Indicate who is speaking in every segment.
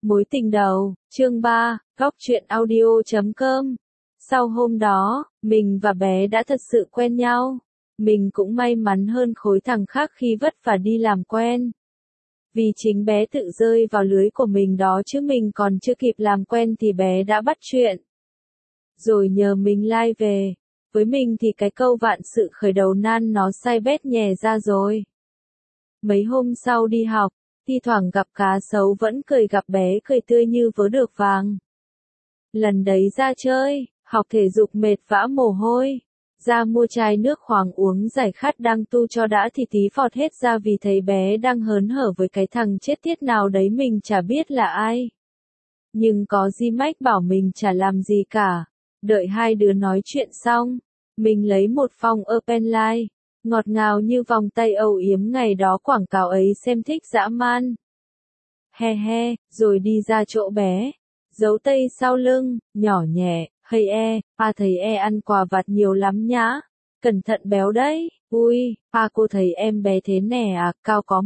Speaker 1: Mối tình đầu, chương 3, góc truyện audio.com. Sau hôm đó, mình và bé đã thật sự quen nhau. Mình cũng may mắn hơn khối thằng khác khi vất vả đi làm quen. Vì chính bé tự rơi vào lưới của mình đó chứ mình còn chưa kịp làm quen thì bé đã bắt chuyện. Rồi nhờ mình lai về. Với mình thì cái câu vạn sự khởi đầu nan nó sai bét nhè ra rồi. Mấy hôm sau đi học, thi thoảng gặp cá sấu vẫn cười, gặp bé cười tươi như vớ được vàng. Lần đấy ra chơi, học thể dục mệt vã mồ hôi, ra mua chai nước khoáng uống giải khát đang tu cho đã thì tí phọt hết ra vì thấy bé đang hớn hở với cái thằng chết tiết nào đấy mình chả biết là ai. Nhưng có Gmax bảo mình chả làm gì cả. Đợi hai đứa nói chuyện xong, mình lấy một phong Openline, ngọt ngào như vòng tay âu yếm ngày đó quảng cáo ấy xem thích dã man. He he, rồi đi ra chỗ bé, giấu tay sau lưng, nhỏ nhẹ, hey thấy ăn quà vặt nhiều lắm nhá, cẩn thận béo đấy, ui, cô thấy em bé thế nè à, cao có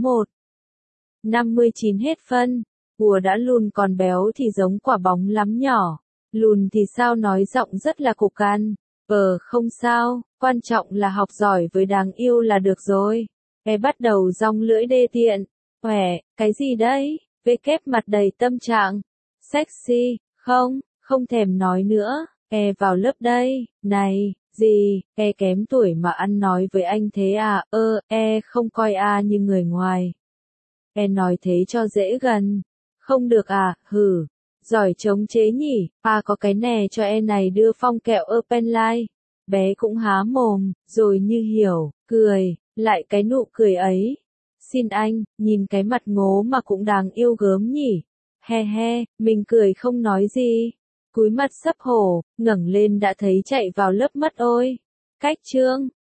Speaker 1: 1,59 hết phân, hùa đã lùn còn béo thì giống quả bóng lắm nhỏ, lùn thì sao nói giọng rất là cục can, không sao, quan trọng là học giỏi với đáng yêu là được rồi, bắt đầu dong lưỡi đê tiện, cái gì đấy? Kép mặt đầy tâm trạng. Sexy, không thèm nói nữa. Vào lớp đây, này, gì, kém tuổi mà ăn nói với anh thế à, không coi như người ngoài. Nói thế cho dễ gần. Không được à, hử. Giỏi chống chế nhỉ, có cái nè cho này đưa phong kẹo Openline. Bé cũng há mồm, rồi như hiểu, cười, lại cái nụ cười ấy. Xin anh, nhìn cái mặt ngố mà cũng đáng yêu gớm nhỉ. He he, mình cười không nói gì. Cúi mặt sấp hổ, ngẩng lên đã thấy chạy vào lớp mất ôi. Cách chương.